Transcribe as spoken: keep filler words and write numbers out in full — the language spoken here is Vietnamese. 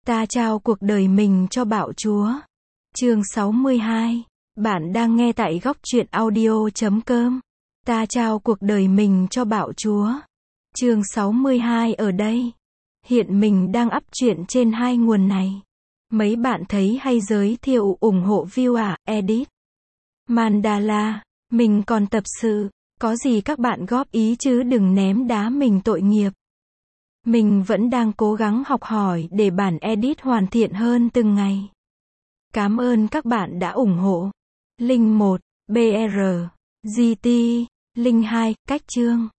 Ta trao cuộc đời mình cho Bạo Chúa. Chương sáu mươi hai. Bạn đang nghe tại góc truyện audio chấm com. Ta trao cuộc đời mình cho Bạo Chúa. Chương sáu mươi hai ở đây. Hiện mình đang up truyện trên hai nguồn này. Mấy bạn thấy hay giới thiệu ủng hộ view à, edit. Mandala, mình còn tập sự. Có gì các bạn góp ý chứ đừng ném đá mình tội nghiệp. Mình vẫn đang cố gắng học hỏi để bản edit hoàn thiện hơn từng ngày. Cảm ơn các bạn đã ủng hộ. Link một, bê rờ, giê tê, link hai, cách chương.